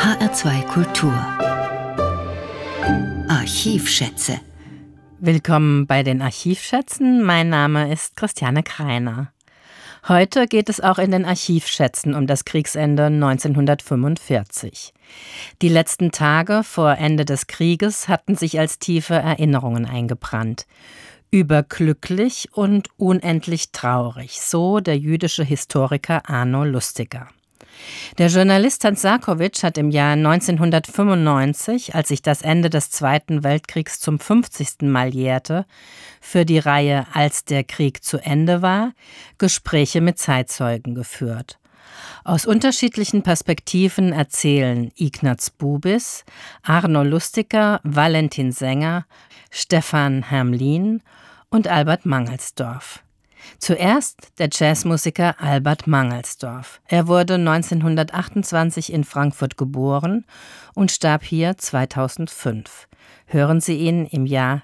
HR2 Kultur Archivschätze. Willkommen bei den Archivschätzen. Mein Name ist Christiane Kreiner. Heute geht es auch in den Archivschätzen um das Kriegsende 1945. Die letzten Tage vor Ende des Krieges hatten sich als tiefe Erinnerungen eingebrannt. Überglücklich und unendlich traurig, so der jüdische Historiker Arno Lustiger. Der Journalist Hans Sarkowitsch hat im Jahr 1995, als sich das Ende des Zweiten Weltkriegs zum 50. Mal jährte, für die Reihe Als der Krieg zu Ende war, Gespräche mit Zeitzeugen geführt. Aus unterschiedlichen Perspektiven erzählen Ignaz Bubis, Arno Lustiger, Valentin Sänger, Stefan Hermlin und Albert Mangelsdorf. Zuerst der Jazzmusiker Albert Mangelsdorf. Er wurde 1928 in Frankfurt geboren und starb hier 2005. Hören Sie ihn im Jahr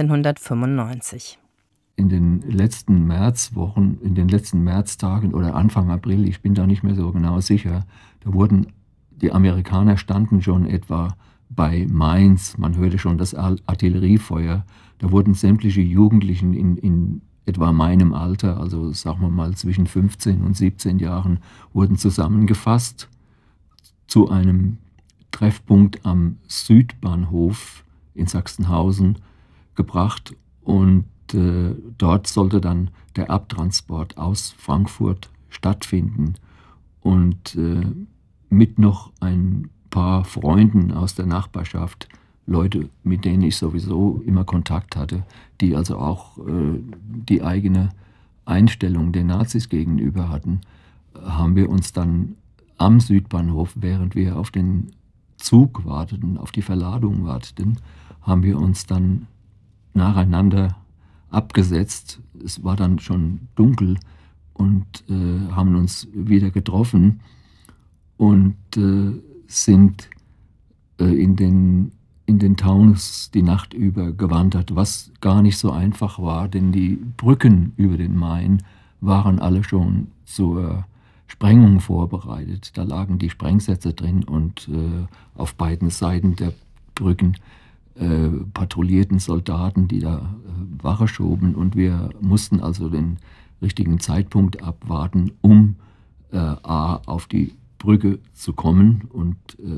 1995. In den letzten Märzwochen, in den letzten Märztagen oder Anfang April, ich bin da nicht mehr so genau sicher, da wurden die Amerikaner standen schon etwa bei Mainz, man hörte schon das Artilleriefeuer, da wurden sämtliche Jugendlichen in etwa meinem Alter, also sagen wir mal zwischen 15 und 17 Jahren, wurden zusammengefasst zu einem Treffpunkt am Südbahnhof in Sachsenhausen gebracht und dort sollte dann der Abtransport aus Frankfurt stattfinden. Und mit noch ein paar Freunden aus der Nachbarschaft, Leute, mit denen ich sowieso immer Kontakt hatte, die also auch die eigene Einstellung den Nazis gegenüber hatten, haben wir uns dann am Südbahnhof, während wir auf den Zug warteten, auf die Verladung warteten, haben wir uns dann nacheinander abgesetzt. Es war dann schon dunkel und haben uns wieder getroffen und sind in den Taunus die Nacht über gewandert, was gar nicht so einfach war, denn die Brücken über den Main waren alle schon zur Sprengung vorbereitet. Da lagen die Sprengsätze drin und auf beiden Seiten der Brücken patrouillierten Soldaten, die da Wache schoben, und wir mussten also den richtigen Zeitpunkt abwarten, um auf die Brücke zu kommen und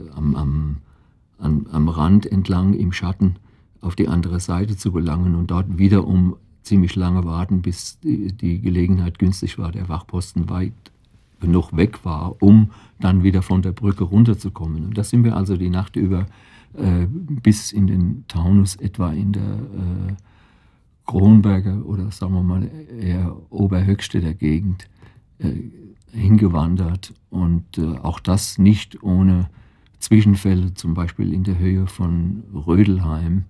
am Rand entlang im Schatten auf die andere Seite zu gelangen und dort wiederum ziemlich lange warten, bis die Gelegenheit günstig war, der Wachposten weit genug weg war, um dann wieder von der Brücke runterzukommen. Und da sind wir also die Nacht über bis in den Taunus, etwa in der Kronberger oder sagen wir mal eher Oberhöchstedter Gegend hingewandert und auch das nicht ohne Zwischenfälle, zum Beispiel in der Höhe von Rödelheim,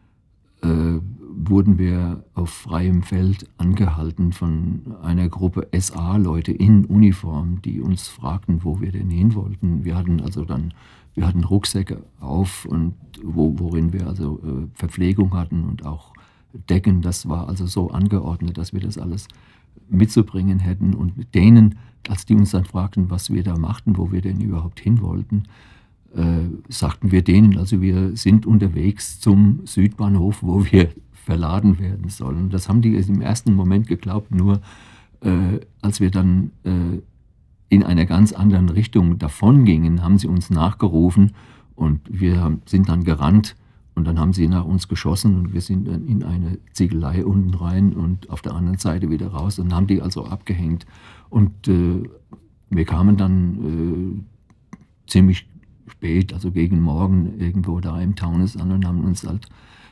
wurden wir auf freiem Feld angehalten von einer Gruppe SA-Leute in Uniform, die uns fragten, wo wir denn hin wollten. Wir hatten Rucksäcke auf, und worin wir also Verpflegung hatten und auch Decken. Das war also so angeordnet, dass wir das alles mitzubringen hätten. Und mit denen, als die uns dann fragten, was wir da machten, wo wir denn überhaupt hin wollten, sagten wir denen, also wir sind unterwegs zum Südbahnhof, wo wir verladen werden sollen. Das haben die im ersten Moment geglaubt, nur als wir dann in einer ganz anderen Richtung davon gingen, haben sie uns nachgerufen und wir sind dann gerannt und dann haben sie nach uns geschossen und wir sind dann in eine Ziegelei unten rein und auf der anderen Seite wieder raus und haben die also abgehängt. Und wir kamen dann ziemlich spät, also gegen Morgen, irgendwo da im Taunus an und haben uns halt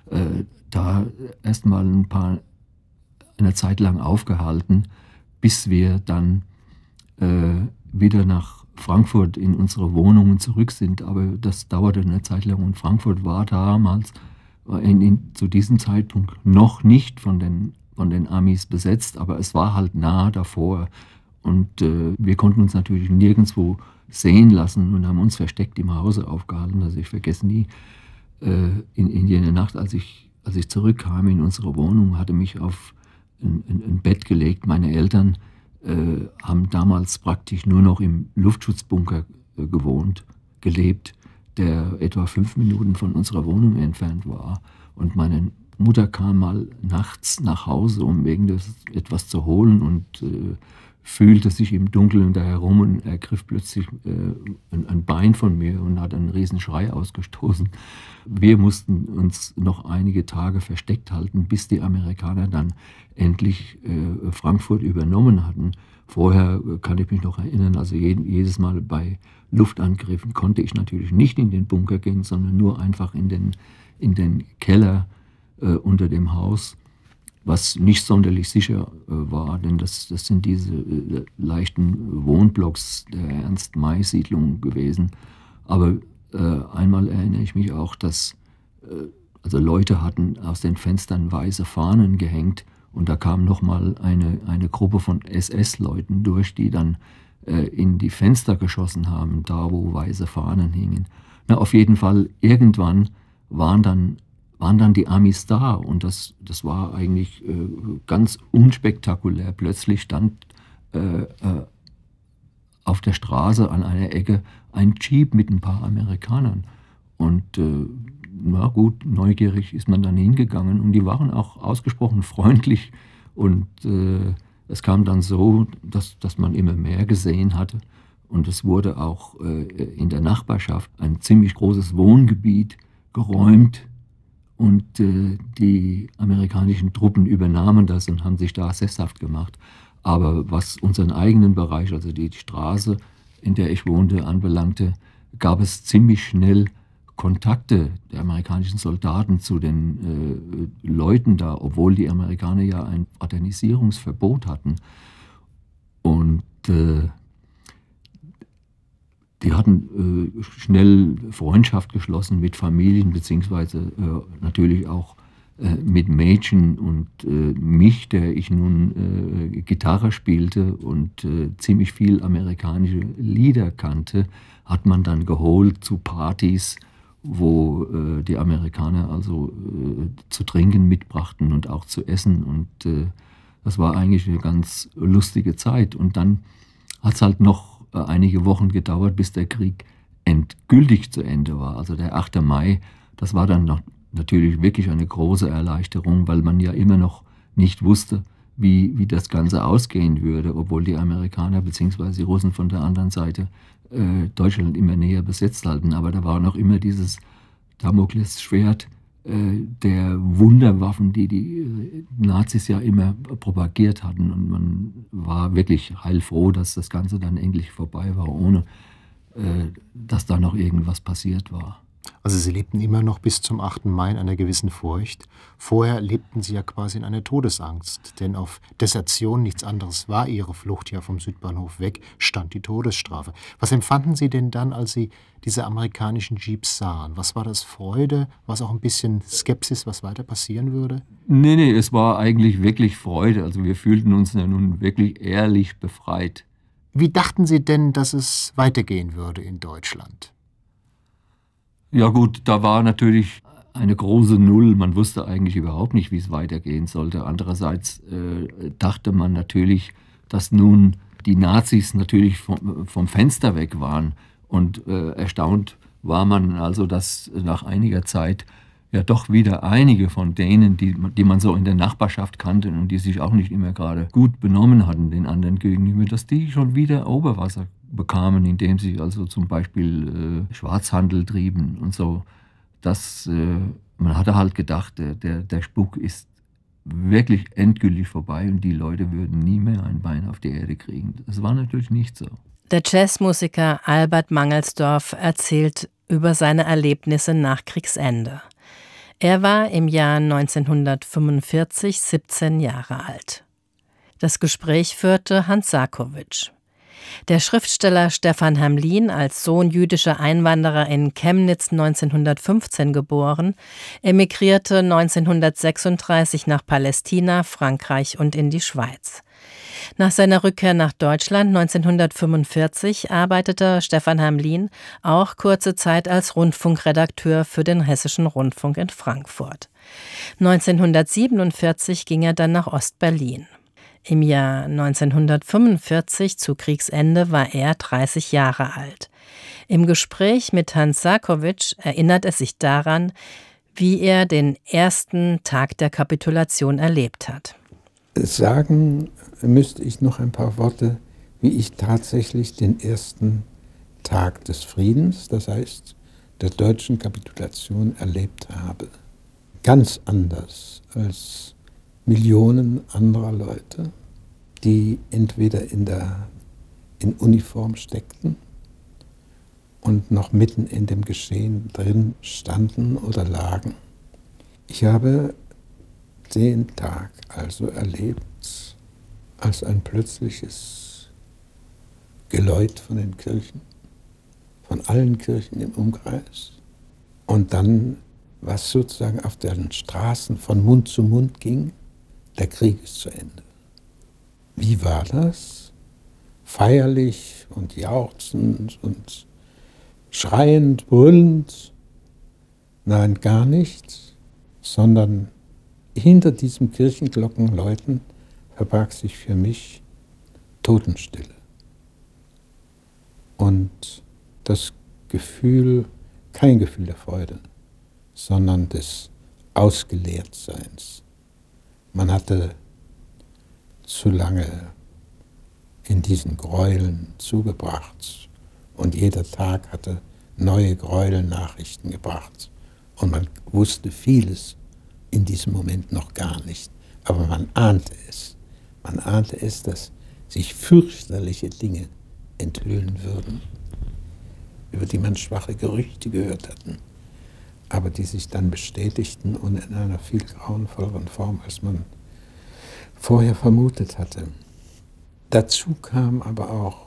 da erstmal eine Zeit lang aufgehalten, bis wir dann wieder nach Frankfurt in unsere Wohnungen zurück sind. Aber das dauerte eine Zeit lang und Frankfurt war damals zu diesem Zeitpunkt noch nicht von den Amis besetzt, aber es war halt nah davor. Und wir konnten uns natürlich nirgendwo sehen lassen und haben uns versteckt im Hause aufgehalten. Also ich vergesse nie, in jener Nacht, als ich zurückkam in unsere Wohnung, hatte mich auf ein Bett gelegt. Meine Eltern haben damals praktisch nur noch im Luftschutzbunker gelebt. der etwa 5 Minuten von unserer Wohnung entfernt war. Und meine Mutter kam mal nachts nach Hause, um etwas zu holen und fühlte sich im Dunkeln da herum und ergriff plötzlich ein Bein von mir und hat einen riesen Schrei ausgestoßen. Wir mussten uns noch einige Tage versteckt halten, bis die Amerikaner dann endlich Frankfurt übernommen hatten. Vorher kann ich mich noch erinnern, also jedes Mal bei Luftangriffen konnte ich natürlich nicht in den Bunker gehen, sondern nur einfach in den Keller unter dem Haus, was nicht sonderlich sicher war, denn das sind diese leichten Wohnblocks der Ernst-May-Siedlung gewesen. Aber einmal erinnere ich mich auch, dass also Leute hatten aus den Fenstern weiße Fahnen gehängt und da kam nochmal eine Gruppe von SS-Leuten durch, die dann in die Fenster geschossen haben, da wo weiße Fahnen hingen. Na, auf jeden Fall, irgendwann waren dann die Amis da und das war eigentlich ganz unspektakulär. Plötzlich stand auf der Straße an einer Ecke ein Jeep mit ein paar Amerikanern und na gut, neugierig ist man dann hingegangen und die waren auch ausgesprochen freundlich und es kam dann so, dass man immer mehr gesehen hatte und es wurde auch in der Nachbarschaft ein ziemlich großes Wohngebiet geräumt und die amerikanischen Truppen übernahmen das und haben sich da sesshaft gemacht. Aber was unseren eigenen Bereich, also die Straße, in der ich wohnte, anbelangte, gab es ziemlich schnell Kontakte der amerikanischen Soldaten zu den Leuten da, obwohl die Amerikaner ja ein Fraternisierungsverbot hatten. Und die hatten schnell Freundschaft geschlossen mit Familien, beziehungsweise natürlich auch mit Mädchen und mich, der ich nun Gitarre spielte und ziemlich viel amerikanische Lieder kannte, hat man dann geholt zu Partys, wo die Amerikaner also zu trinken mitbrachten und auch zu essen. Und das war eigentlich eine ganz lustige Zeit. Und dann hat es halt noch einige Wochen gedauert, bis der Krieg endgültig zu Ende war. Also der 8. Mai, das war dann noch natürlich wirklich eine große Erleichterung, weil man ja immer noch nicht wusste, wie das Ganze ausgehen würde, obwohl die Amerikaner bzw. die Russen von der anderen Seite Deutschland immer näher besetzt hatten. Aber da war noch immer dieses Damoklesschwert der Wunderwaffen, die Nazis ja immer propagiert hatten. Und man war wirklich heilfroh, dass das Ganze dann endlich vorbei war, ohne dass da noch irgendwas passiert war. Also Sie lebten immer noch bis zum 8. Mai in einer gewissen Furcht. Vorher lebten Sie ja quasi in einer Todesangst, denn auf Desertion, nichts anderes war Ihre Flucht ja vom Südbahnhof weg, stand die Todesstrafe. Was empfanden Sie denn dann, als Sie diese amerikanischen Jeeps sahen? Was war das, Freude? War es auch ein bisschen Skepsis, was weiter passieren würde? Nee, es war eigentlich wirklich Freude. Also wir fühlten uns ja nun wirklich ehrlich befreit. Wie dachten Sie denn, dass es weitergehen würde in Deutschland? Ja gut, da war natürlich eine große Null. Man wusste eigentlich überhaupt nicht, wie es weitergehen sollte. Andererseits dachte man natürlich, dass nun die Nazis natürlich vom Fenster weg waren. Und erstaunt war man also, dass nach einiger Zeit ja doch wieder einige von denen, die man so in der Nachbarschaft kannte und die sich auch nicht immer gerade gut benommen hatten den anderen gegenüber, dass die schon wieder Oberwasser bekamen, indem sie also zum Beispiel Schwarzhandel trieben und so. Man hatte halt gedacht, der Spuk ist wirklich endgültig vorbei und die Leute würden nie mehr ein Bein auf die Erde kriegen. Das war natürlich nicht so. Der Jazzmusiker Albert Mangelsdorf erzählt über seine Erlebnisse nach Kriegsende. Er war im Jahr 1945 17 Jahre alt. Das Gespräch führte Hans Sarkowitsch. Der Schriftsteller Stefan Hamlin, als Sohn jüdischer Einwanderer in Chemnitz 1915 geboren, emigrierte 1936 nach Palästina, Frankreich und in die Schweiz. Nach seiner Rückkehr nach Deutschland 1945 arbeitete Stefan Hamlin auch kurze Zeit als Rundfunkredakteur für den Hessischen Rundfunk in Frankfurt. 1947 ging er dann nach Ostberlin. Im Jahr 1945, zu Kriegsende, war er 30 Jahre alt. Im Gespräch mit Hans Sarkowitsch erinnert er sich daran, wie er den ersten Tag der Kapitulation erlebt hat. Sagen müsste ich noch ein paar Worte, wie ich tatsächlich den ersten Tag des Friedens, das heißt der deutschen Kapitulation, erlebt habe. Ganz anders als Millionen anderer Leute, die entweder in Uniform steckten und noch mitten in dem Geschehen drin standen oder lagen. Ich habe den Tag also erlebt als ein plötzliches Geläut von den Kirchen, von allen Kirchen im Umkreis. Und dann, was sozusagen auf den Straßen von Mund zu Mund ging, der Krieg ist zu Ende. Wie war das? Feierlich und jauchzend und schreiend, brüllend? Nein, gar nicht, sondern hinter diesem Kirchenglockenläuten verbarg sich für mich Totenstille. Und das Gefühl, kein Gefühl der Freude, sondern des Ausgeleertseins. Man hatte zu lange in diesen Gräueln zugebracht und jeder Tag hatte neue Gräuelnachrichten gebracht und man wusste vieles in diesem Moment noch gar nicht, aber man ahnte es. Man ahnte es, dass sich fürchterliche Dinge enthüllen würden, über die man schwache Gerüchte gehört hatten, aber die sich dann bestätigten und in einer viel grauenvolleren Form, als man vorher vermutet hatte. Dazu kam aber auch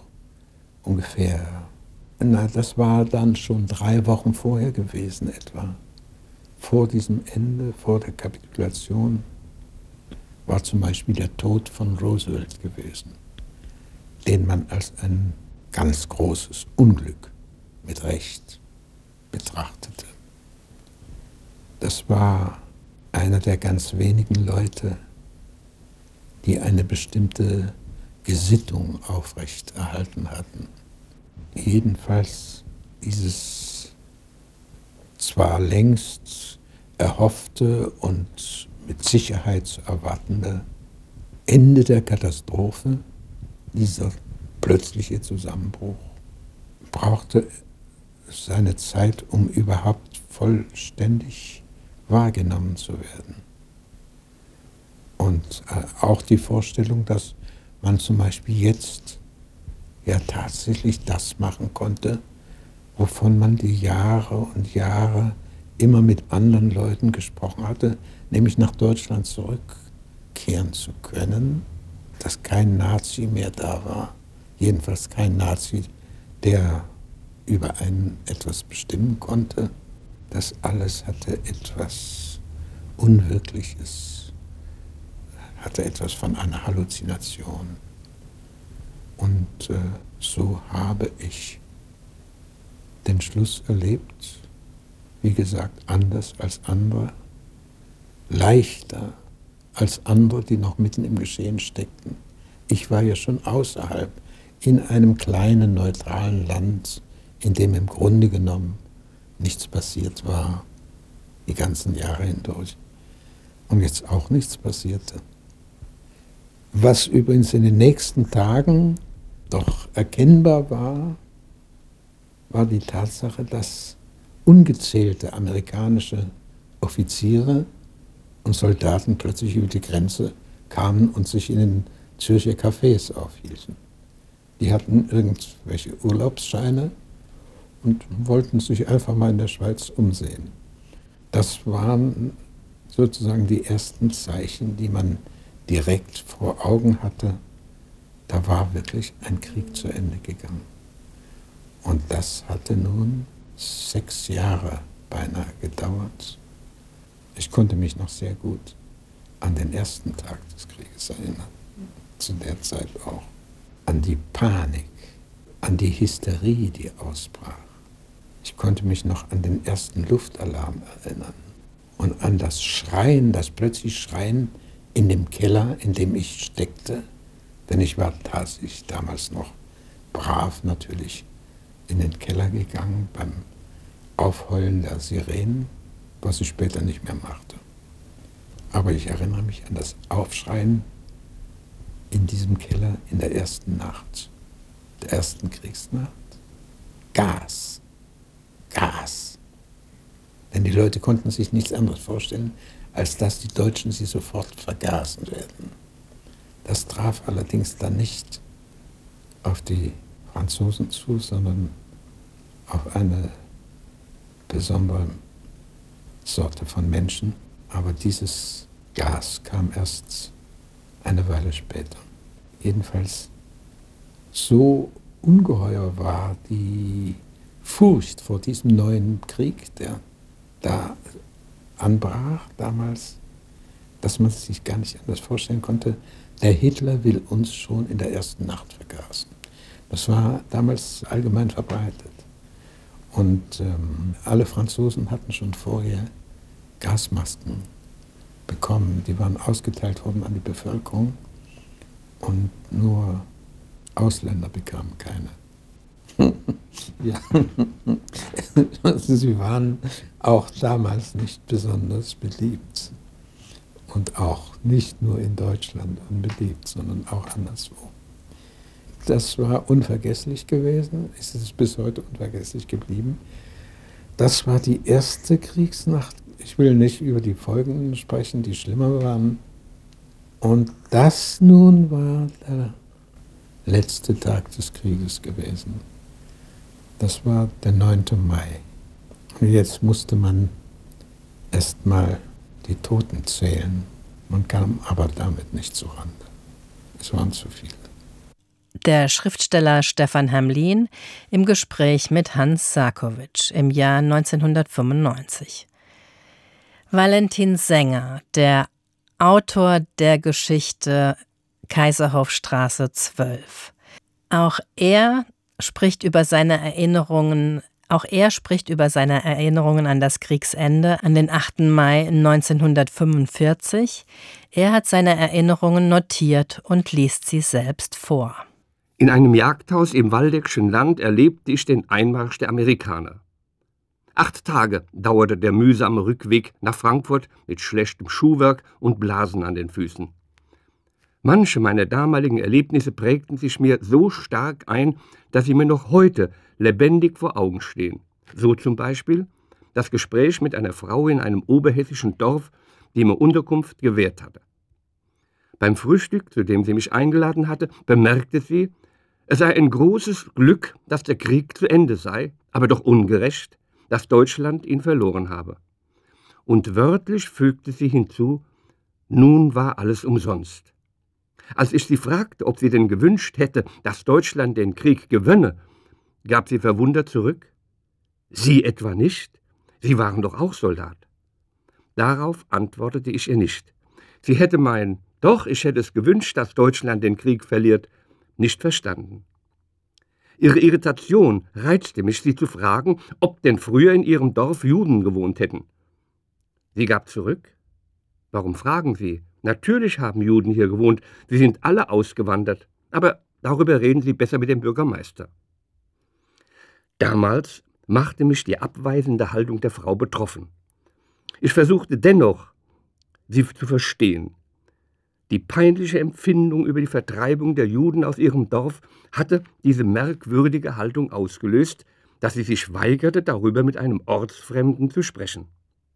das war dann schon 3 Wochen vorher gewesen etwa. Vor diesem Ende, vor der Kapitulation, war zum Beispiel der Tod von Roosevelt gewesen, den man als ein ganz großes Unglück mit Recht betrachtete. Das war einer der ganz wenigen Leute, die eine bestimmte Gesittung aufrechterhalten hatten. Jedenfalls dieses zwar längst erhoffte und mit Sicherheit zu erwartende Ende der Katastrophe, dieser plötzliche Zusammenbruch, brauchte seine Zeit, um überhaupt vollständig wahrgenommen zu werden. Und auch die Vorstellung, dass man zum Beispiel jetzt ja tatsächlich das machen konnte, wovon man die Jahre und Jahre immer mit anderen Leuten gesprochen hatte, nämlich nach Deutschland zurückkehren zu können, dass kein Nazi mehr da war, jedenfalls kein Nazi, der über einen etwas bestimmen konnte. Das alles hatte etwas Unwirkliches, hatte etwas von einer Halluzination. Und so habe ich den Schluss erlebt, wie gesagt, anders als andere, leichter als andere, die noch mitten im Geschehen steckten. Ich war ja schon außerhalb, in einem kleinen, neutralen Land, in dem im Grunde genommen nichts passiert war, die ganzen Jahre hindurch. Und jetzt auch nichts passierte. Was übrigens in den nächsten Tagen doch erkennbar war, war die Tatsache, dass ungezählte amerikanische Offiziere und Soldaten plötzlich über die Grenze kamen und sich in den Zürcher Cafés aufhielten. Die hatten irgendwelche Urlaubsscheine und wollten sich einfach mal in der Schweiz umsehen. Das waren sozusagen die ersten Zeichen, die man direkt vor Augen hatte. Da war wirklich ein Krieg zu Ende gegangen. Und das hatte nun 6 Jahre beinahe gedauert. Ich konnte mich noch sehr gut an den ersten Tag des Krieges erinnern, zu der Zeit auch. An die Panik, an die Hysterie, die ausbrach. Ich konnte mich noch an den ersten Luftalarm erinnern und an das Schreien, das plötzlich Schreien in dem Keller, in dem ich steckte. Denn ich war tatsächlich damals noch brav natürlich in den Keller gegangen beim Aufheulen der Sirenen, was ich später nicht mehr machte. Aber ich erinnere mich an das Aufschreien in diesem Keller in der ersten Nacht, der ersten Kriegsnacht. Gas, Gas. Denn die Leute konnten sich nichts anderes vorstellen, als dass die Deutschen sie sofort vergasen werden. Das traf allerdings dann nicht auf die Franzosen zu, sondern auf eine besondere Sorte von Menschen. Aber dieses Gas kam erst eine Weile später. Jedenfalls so ungeheuer war die Furcht vor diesem neuen Krieg, der da anbrach damals, dass man sich gar nicht anders vorstellen konnte. Der Hitler will uns schon in der ersten Nacht vergasen. Das war damals allgemein verbreitet. Und alle Franzosen hatten schon vorher Gasmasken bekommen. Die waren ausgeteilt worden an die Bevölkerung und nur Ausländer bekamen keine. Ja. Sie waren auch damals nicht besonders beliebt. Und auch nicht nur in Deutschland unbeliebt, sondern auch anderswo. Das war unvergesslich gewesen, ist es bis heute unvergesslich geblieben. Das war die erste Kriegsnacht. Ich will nicht über die folgenden sprechen, die schlimmer waren. Und das nun war der letzte Tag des Krieges gewesen. Das war der 9. Mai. Und jetzt musste man erst mal die Toten zählen. Man kam aber damit nicht zurande. Es waren zu viele. Der Schriftsteller Stefan Hermlin im Gespräch mit Hans Sarkowitsch im Jahr 1995. Valentin Sänger, der Autor der Geschichte Kaiserhofstraße 12. Auch er spricht über seine Erinnerungen an das Kriegsende, an den 8. Mai 1945. Er hat seine Erinnerungen notiert und liest sie selbst vor. In einem Jagdhaus im Waldeckschen Land erlebte ich den Einmarsch der Amerikaner. 8 Tage dauerte der mühsame Rückweg nach Frankfurt mit schlechtem Schuhwerk und Blasen an den Füßen. Manche meiner damaligen Erlebnisse prägten sich mir so stark ein, dass sie mir noch heute lebendig vor Augen stehen. So zum Beispiel das Gespräch mit einer Frau in einem oberhessischen Dorf, die mir Unterkunft gewährt hatte. Beim Frühstück, zu dem sie mich eingeladen hatte, bemerkte sie, es sei ein großes Glück, dass der Krieg zu Ende sei, aber doch ungerecht, dass Deutschland ihn verloren habe. Und wörtlich fügte sie hinzu, nun war alles umsonst. Als ich sie fragte, ob sie denn gewünscht hätte, dass Deutschland den Krieg gewönne, gab sie verwundert zurück, Sie etwa nicht? Sie waren doch auch Soldat. Darauf antwortete ich ihr nicht. Sie hätte mein Doch, ich hätte es gewünscht, dass Deutschland den Krieg verliert, nicht verstanden. Ihre Irritation reizte mich, sie zu fragen, ob denn früher in ihrem Dorf Juden gewohnt hätten. Sie gab zurück. Warum fragen Sie? Natürlich haben Juden hier gewohnt, sie sind alle ausgewandert, aber darüber reden Sie besser mit dem Bürgermeister. Damals machte mich die abweisende Haltung der Frau betroffen. Ich versuchte dennoch, sie zu verstehen. Die peinliche Empfindung über die Vertreibung der Juden aus ihrem Dorf hatte diese merkwürdige Haltung ausgelöst, dass sie sich weigerte, darüber mit einem Ortsfremden zu sprechen.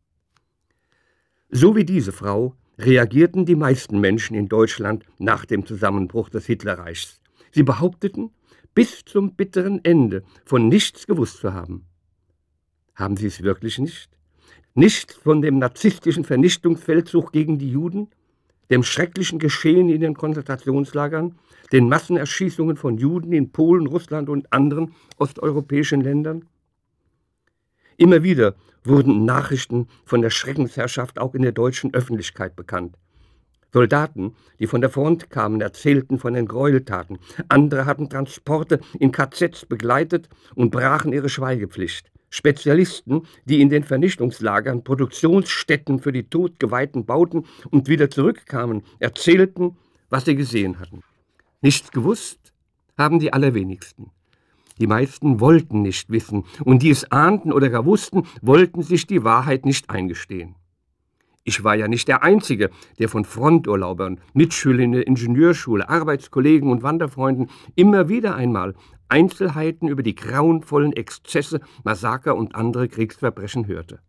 So wie diese Frau reagierten die meisten Menschen in Deutschland nach dem Zusammenbruch des Hitlerreichs. Sie behaupteten, bis zum bitteren Ende von nichts gewusst zu haben. Haben sie es wirklich nicht? Nichts von dem narzisstischen Vernichtungsfeldzug gegen die Juden, dem schrecklichen Geschehen in den Konzentrationslagern, den Massenerschießungen von Juden in Polen, Russland und anderen osteuropäischen Ländern? Immer wieder wurden Nachrichten von der Schreckensherrschaft auch in der deutschen Öffentlichkeit bekannt. Soldaten, die von der Front kamen, erzählten von den Gräueltaten. Andere hatten Transporte in KZs begleitet und brachen ihre Schweigepflicht. Spezialisten, die in den Vernichtungslagern Produktionsstätten für die Todgeweihten bauten und wieder zurückkamen, erzählten, was sie gesehen hatten. Nichts gewusst haben die allerwenigsten. Die meisten wollten nicht wissen, und die es ahnten oder gar wussten, wollten sich die Wahrheit nicht eingestehen. Ich war ja nicht der Einzige, der von Fronturlaubern, Mitschülern in der Ingenieurschule, Arbeitskollegen und Wanderfreunden immer wieder einmal Einzelheiten über die grauenvollen Exzesse, Massaker und andere Kriegsverbrechen hörte.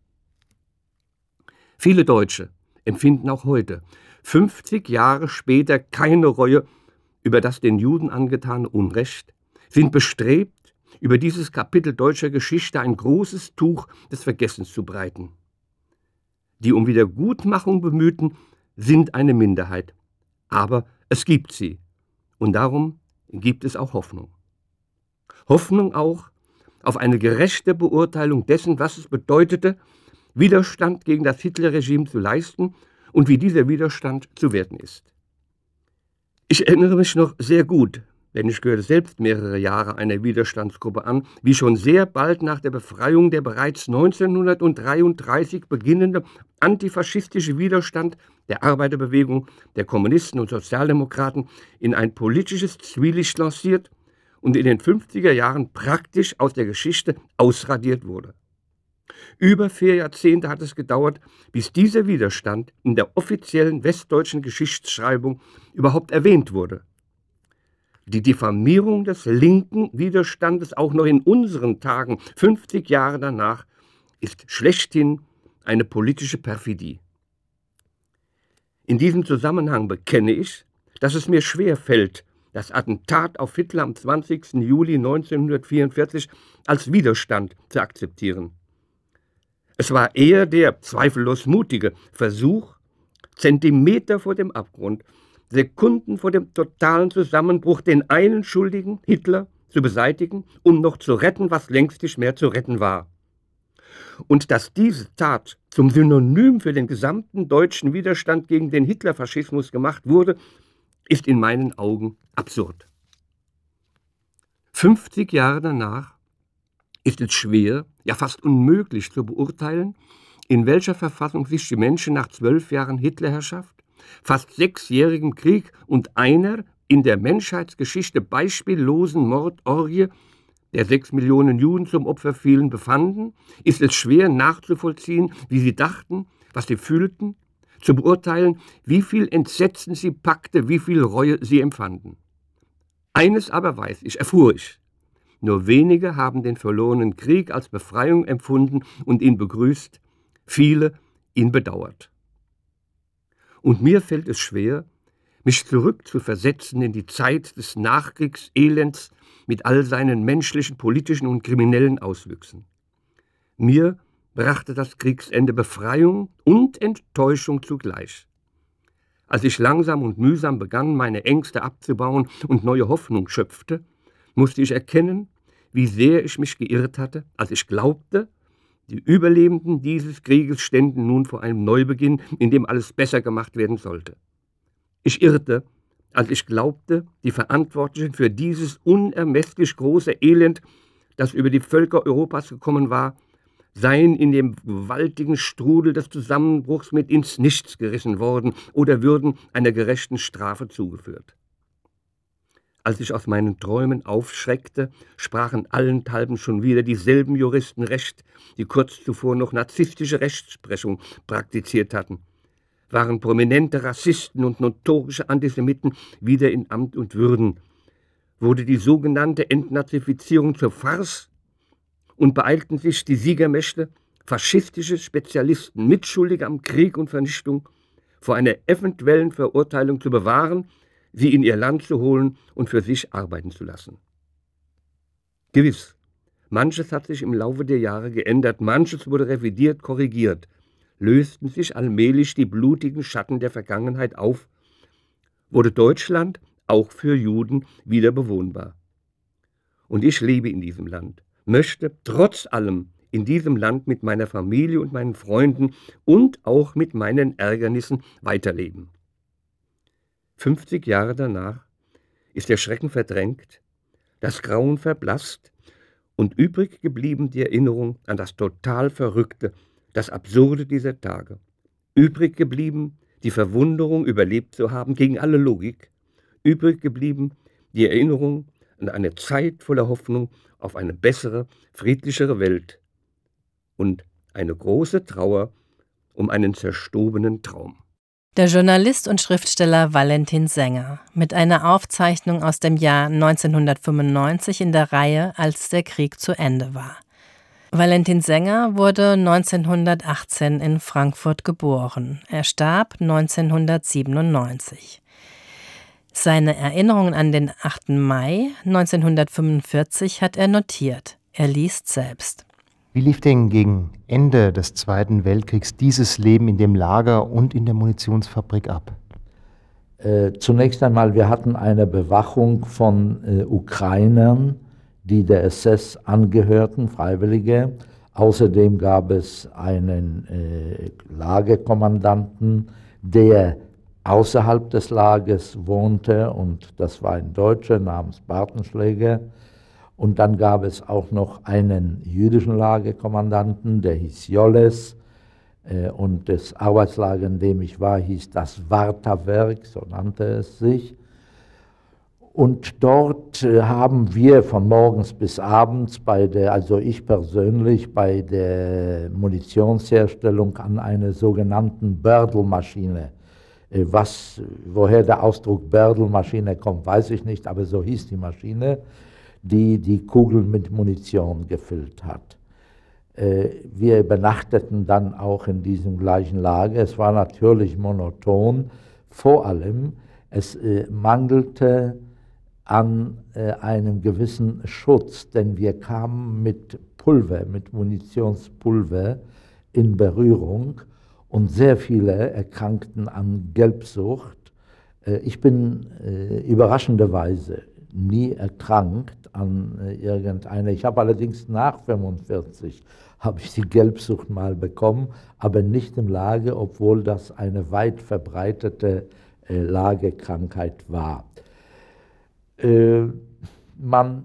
Viele Deutsche empfinden auch heute, 50 Jahre später, keine Reue über das den Juden angetane Unrecht, sind bestrebt, über dieses Kapitel deutscher Geschichte ein großes Tuch des Vergessens zu breiten. Die um Wiedergutmachung Bemühten sind eine Minderheit, aber es gibt sie, und darum gibt es auch Hoffnung. Hoffnung auch auf eine gerechte Beurteilung dessen, was es bedeutete, Widerstand gegen das Hitlerregime zu leisten und wie dieser Widerstand zu werten ist. Ich erinnere mich noch sehr gut, denn ich gehörte selbst mehrere Jahre einer Widerstandsgruppe an, wie schon sehr bald nach der Befreiung der bereits 1933 beginnende antifaschistische Widerstand der Arbeiterbewegung, der Kommunisten und Sozialdemokraten in ein politisches Zwielicht lanciert und in den 50er Jahren praktisch aus der Geschichte ausradiert wurde. Über 4 Jahrzehnte hat es gedauert, bis dieser Widerstand in der offiziellen westdeutschen Geschichtsschreibung überhaupt erwähnt wurde. Die Diffamierung des linken Widerstandes auch noch in unseren Tagen, 50 Jahre danach, ist schlechthin eine politische Perfidie. In diesem Zusammenhang bekenne ich, dass es mir schwer fällt, das Attentat auf Hitler am 20. Juli 1944 als Widerstand zu akzeptieren. Es war eher der zweifellos mutige Versuch, Zentimeter vor dem Abgrund, Sekunden vor dem totalen Zusammenbruch den einen Schuldigen, Hitler, zu beseitigen, um noch zu retten, was längst nicht mehr zu retten war. Und dass diese Tat zum Synonym für den gesamten deutschen Widerstand gegen den Hitlerfaschismus gemacht wurde, ist in meinen Augen absurd. 50 Jahre danach ist es schwer, ja fast unmöglich zu beurteilen, in welcher Verfassung sich die Menschen nach 12 Jahren Hitlerherrschaft, fast 6-jährigem Krieg und einer in der Menschheitsgeschichte beispiellosen Mordorgie, der 6 Millionen Juden zum Opfer fielen, befanden, ist es schwer nachzuvollziehen, wie sie dachten, was sie fühlten, zu beurteilen, wie viel Entsetzen sie packte, wie viel Reue sie empfanden. Eines aber weiß ich, erfuhr ich: Nur wenige haben den verlorenen Krieg als Befreiung empfunden und ihn begrüßt, viele ihn bedauert. Und mir fällt es schwer, mich zurückzuversetzen in die Zeit des Nachkriegselends mit all seinen menschlichen, politischen und kriminellen Auswüchsen. Mir brachte das Kriegsende Befreiung und Enttäuschung zugleich. Als ich langsam und mühsam begann, meine Ängste abzubauen und neue Hoffnung schöpfte, musste ich erkennen, wie sehr ich mich geirrt hatte, als ich glaubte, die Überlebenden dieses Krieges ständen nun vor einem Neubeginn, in dem alles besser gemacht werden sollte. Ich irrte, als ich glaubte, die Verantwortlichen für dieses unermesslich große Elend, das über die Völker Europas gekommen war, seien in dem gewaltigen Strudel des Zusammenbruchs mit ins Nichts gerissen worden oder würden einer gerechten Strafe zugeführt. Als ich aus meinen Träumen aufschreckte, sprachen allenthalben schon wieder dieselben Juristen Recht, die kurz zuvor noch narzisstische Rechtsprechung praktiziert hatten, waren prominente Rassisten und notorische Antisemiten wieder in Amt und Würden, wurde die sogenannte Entnazifizierung zur Farce und beeilten sich die Siegermächte, faschistische Spezialisten, Mitschuldige am Krieg und Vernichtung, vor einer eventuellen Verurteilung zu bewahren, sie in ihr Land zu holen und für sich arbeiten zu lassen. Gewiss, manches hat sich im Laufe der Jahre geändert, manches wurde revidiert, korrigiert, lösten sich allmählich die blutigen Schatten der Vergangenheit auf, wurde Deutschland auch für Juden wieder bewohnbar. Und ich lebe in diesem Land, möchte trotz allem in diesem Land mit meiner Familie und meinen Freunden und auch mit meinen Ärgernissen weiterleben. 50 Jahre danach ist der Schrecken verdrängt, das Grauen verblasst und übrig geblieben die Erinnerung an das total Verrückte, das Absurde dieser Tage. Übrig geblieben die Verwunderung, überlebt zu haben gegen alle Logik. Übrig geblieben die Erinnerung an eine Zeit voller Hoffnung auf eine bessere, friedlichere Welt und eine große Trauer um einen zerstobenen Traum. Der Journalist und Schriftsteller Valentin Sänger mit einer Aufzeichnung aus dem Jahr 1995 in der Reihe Als der Krieg zu Ende war. Valentin Sänger wurde 1918 in Frankfurt geboren. Er starb 1997. Seine Erinnerungen an den 8. Mai 1945 hat er notiert. Er liest selbst. Wie lief denn gegen Ende des Zweiten Weltkriegs dieses Leben in dem Lager und in der Munitionsfabrik ab? Zunächst einmal, wir hatten eine Bewachung von Ukrainern, die der SS angehörten, Freiwillige. Außerdem gab es einen Lagerkommandanten, der außerhalb des Lagers wohnte, und das war ein Deutscher namens Bartenschläger. Und dann gab es auch noch einen jüdischen Lagerkommandanten, der hieß Jolles. Und das Arbeitslager, in dem ich war, hieß das Warta-Werk, so nannte es sich. Und dort haben wir von morgens bis abends also ich persönlich, bei der Munitionsherstellung an einer sogenannten Bördel-Maschine. Woher der Ausdruck Bördel-Maschine kommt, weiß ich nicht, aber so hieß die Maschine, die die Kugeln mit Munition gefüllt hat. Wir übernachteten dann auch in diesem gleichen Lager. Es war natürlich monoton. Vor allem, es mangelte an einem gewissen Schutz, denn wir kamen mit Pulver, mit Munitionspulver in Berührung und sehr viele erkrankten an Gelbsucht. Ich bin überraschenderweise nie erkrankt an irgendeiner. Ich habe allerdings nach 1945 habe ich die Gelbsucht mal bekommen, aber nicht im Lager, obwohl das eine weit verbreitete Lagerkrankheit war. Man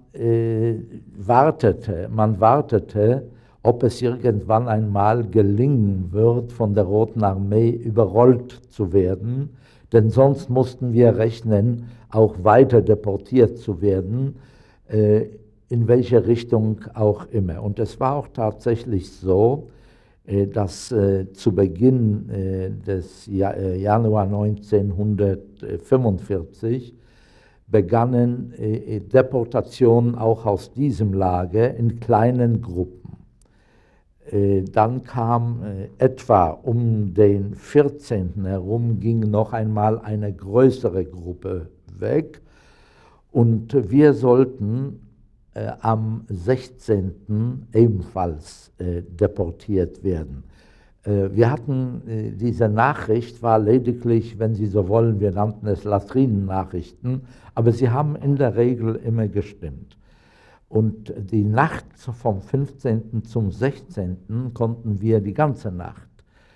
wartete, ob es irgendwann einmal gelingen wird, von der Roten Armee überrollt zu werden, denn sonst mussten wir rechnen, auch weiter deportiert zu werden, in welche Richtung auch immer. Und es war auch tatsächlich so, dass zu Beginn des Januar 1945 begannen Deportationen auch aus diesem Lager in kleinen Gruppen. Dann kam etwa um den 14. herum, ging noch einmal eine größere Gruppe weg, und wir sollten am 16. ebenfalls deportiert werden. Wir hatten, diese Nachricht war lediglich, wenn Sie so wollen, wir nannten es Latrinennachrichten, aber sie haben in der Regel immer gestimmt. Und die Nacht vom 15. zum 16. konnten wir die ganze Nacht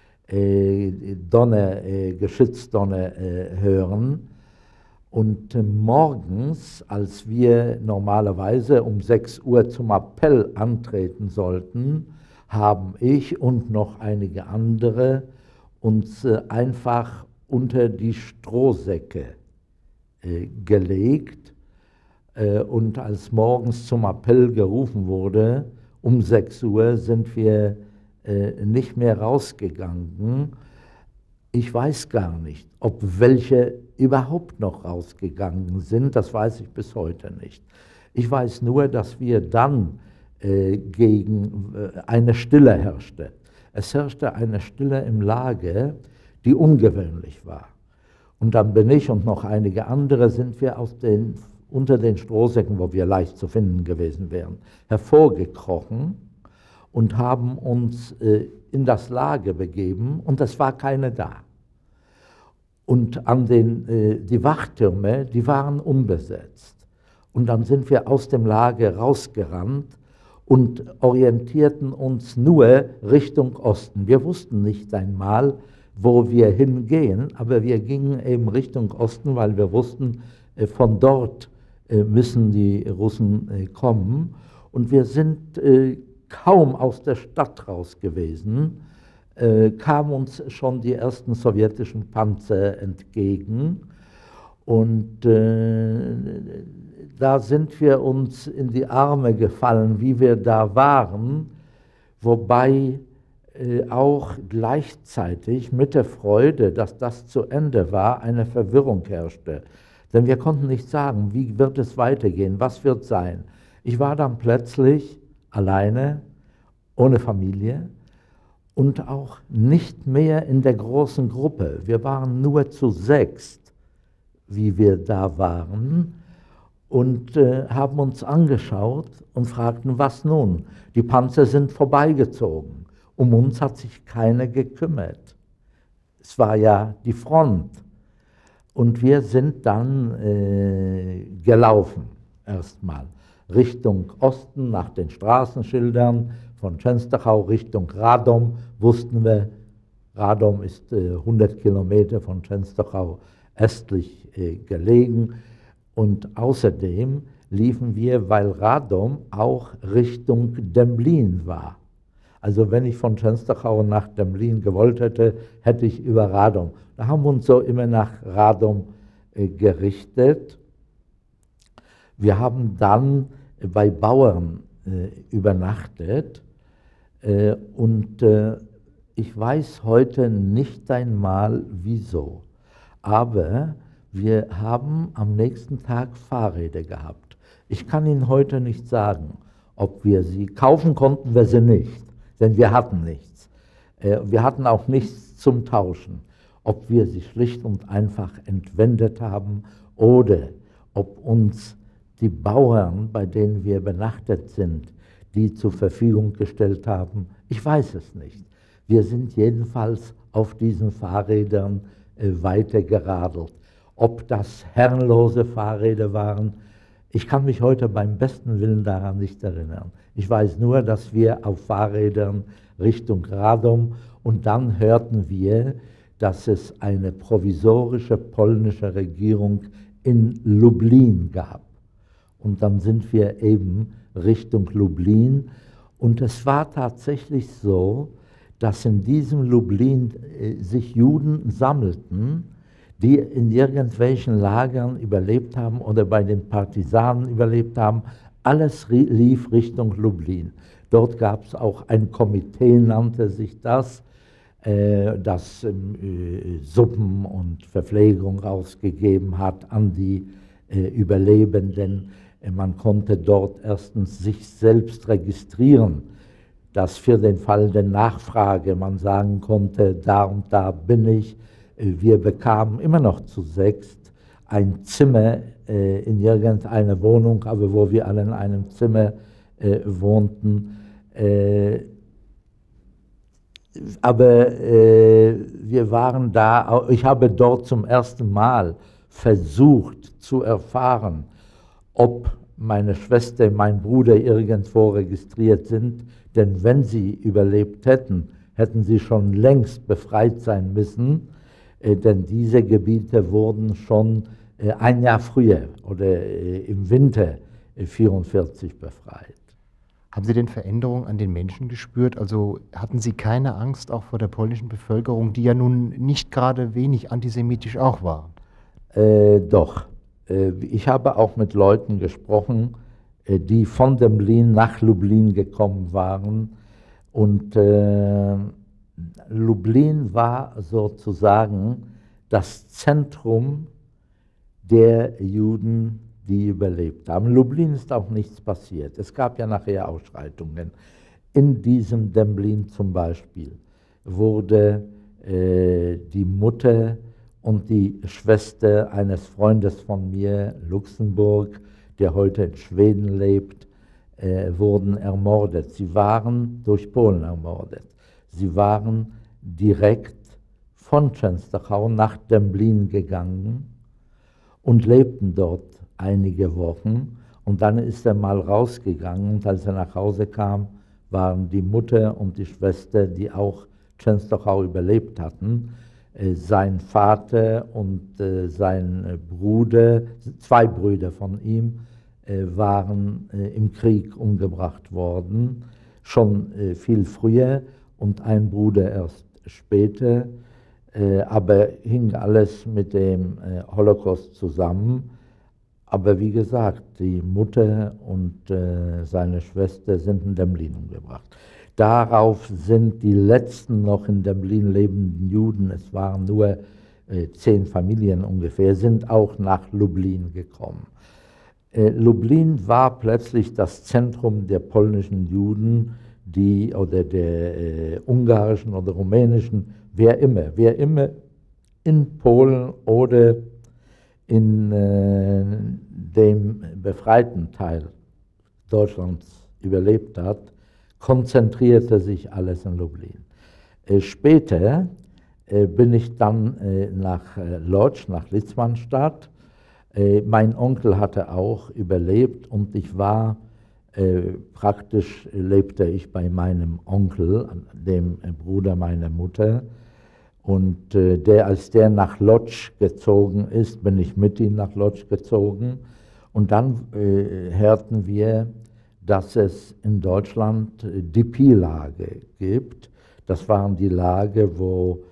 Geschützdonner hören. Und morgens, als wir normalerweise um 6 Uhr zum Appell antreten sollten, haben ich und noch einige andere uns einfach unter die Strohsäcke gelegt. Und als morgens zum Appell gerufen wurde, um 6 Uhr, sind wir nicht mehr rausgegangen. Ich weiß gar nicht, ob welche überhaupt noch rausgegangen sind, das weiß ich bis heute nicht. Ich weiß nur, dass wir dann gegen eine Stille herrschte. Es herrschte eine Stille im Lager, die ungewöhnlich war. Und dann bin ich und noch einige andere, sind wir unter den Strohsäcken, wo wir leicht zu finden gewesen wären, hervorgekrochen und haben uns in das Lager begeben, und es war keine da. Und die Wachtürme, die waren unbesetzt. Und dann sind wir aus dem Lager rausgerannt und orientierten uns nur Richtung Osten. Wir wussten nicht einmal, wo wir hingehen, aber wir gingen eben Richtung Osten, weil wir wussten, von dort müssen die Russen kommen. Und wir sind kaum aus der Stadt raus gewesen, kamen uns schon die ersten sowjetischen Panzer entgegen. Und da sind wir uns in die Arme gefallen, wie wir da waren, wobei auch gleichzeitig mit der Freude, dass das zu Ende war, eine Verwirrung herrschte. Denn wir konnten nicht sagen, wie wird es weitergehen, was wird sein. Ich war dann plötzlich alleine, ohne Familie und auch nicht mehr in der großen Gruppe. Wir waren nur zu 6, wie wir da waren, und haben uns angeschaut und fragten, was nun? Die Panzer sind vorbeigezogen. Um uns hat sich keiner gekümmert. Es war ja die Front. Und wir sind dann gelaufen, erstmal Richtung Osten nach den Straßenschildern von Częstochow Richtung Radom. Wussten wir, Radom ist 100 Kilometer von Częstochow östlich gelegen. Und außerdem liefen wir, weil Radom auch Richtung Dęblin war. Also wenn ich von Częstochow nach Dęblin gewollt hätte, hätte ich über Radom. Da haben wir uns so immer nach Radom gerichtet. Wir haben dann bei Bauern übernachtet und ich weiß heute nicht einmal wieso, aber wir haben am nächsten Tag Fahrräder gehabt. Ich kann Ihnen heute nicht sagen, ob wir sie kaufen konnten, wir sie nicht. Denn wir hatten nichts. Wir hatten auch nichts zum Tauschen. Ob wir sie schlicht und einfach entwendet haben oder ob uns die Bauern, bei denen wir übernachtet sind, die zur Verfügung gestellt haben, ich weiß es nicht. Wir sind jedenfalls auf diesen Fahrrädern weitergeradelt. Ob das herrenlose Fahrräder waren, ich kann mich heute beim besten Willen daran nicht erinnern. Ich weiß nur, dass wir auf Fahrrädern Richtung Radom und dann hörten wir, dass es eine provisorische polnische Regierung in Lublin gab. Und dann sind wir eben Richtung Lublin und es war tatsächlich so, dass in diesem Lublin sich Juden sammelten, die in irgendwelchen Lagern überlebt haben oder bei den Partisanen überlebt haben. Alles lief Richtung Lublin. Dort gab es auch ein Komitee, nannte sich das, das Suppen und Verpflegung ausgegeben hat an die Überlebenden. Man konnte dort erstens sich selbst registrieren, dass für den Fall der Nachfrage man sagen konnte, da und da bin ich. Wir bekamen immer noch zu 6 ein Zimmer in irgendeiner Wohnung, aber wo wir alle in einem Zimmer wohnten. Aber wir waren da, ich habe dort zum ersten Mal versucht zu erfahren, ob meine Schwester, mein Bruder irgendwo registriert sind, denn wenn sie überlebt hätten, hätten sie schon längst befreit sein müssen, denn diese Gebiete wurden schon ein Jahr früher oder im Winter 1944 befreit. Haben Sie denn Veränderungen an den Menschen gespürt? Also hatten Sie keine Angst auch vor der polnischen Bevölkerung, die ja nun nicht gerade wenig antisemitisch auch war? Doch. Ich habe auch mit Leuten gesprochen, die von Dęblin nach Lublin gekommen waren. Und Lublin war sozusagen das Zentrum der Juden, die überlebt haben. In Lublin ist auch nichts passiert. Es gab ja nachher Ausschreitungen. In diesem Dęblin zum Beispiel wurde die Mutter und die Schwester eines Freundes von mir, Luxemburg, der heute in Schweden lebt, wurden ermordet. Sie waren durch Polen ermordet. Sie waren direkt von Częstochow nach Dęblin gegangen und lebten dort einige Wochen. Und dann ist er mal rausgegangen und als er nach Hause kam, waren die Mutter und die Schwester, die auch Częstochow überlebt hatten, sein Vater und sein Bruder, 2 Brüder von ihm, waren im Krieg umgebracht worden, schon viel früher und ein Bruder erst später, aber hing alles mit dem Holocaust zusammen. Aber wie gesagt, die Mutter und seine Schwester sind in Demblin umgebracht. Darauf sind die letzten noch in Demblin lebenden Juden, es waren nur 10 Familien ungefähr, sind auch nach Lublin gekommen. Lublin war plötzlich das Zentrum der polnischen Juden, oder der ungarischen oder rumänischen, wer immer in Polen oder in dem befreiten Teil Deutschlands überlebt hat, konzentrierte sich alles in Lublin. Später bin ich dann nach Lodz, nach Litzmannstadt. Mein Onkel hatte auch überlebt und ich war praktisch, lebte ich bei meinem Onkel, dem Bruder meiner Mutter. Und als der nach Lodz gezogen ist, bin ich mit ihm nach Lodz gezogen. Und dann hörten wir, dass es in Deutschland DP-Lager gibt. Das waren die Lager, wo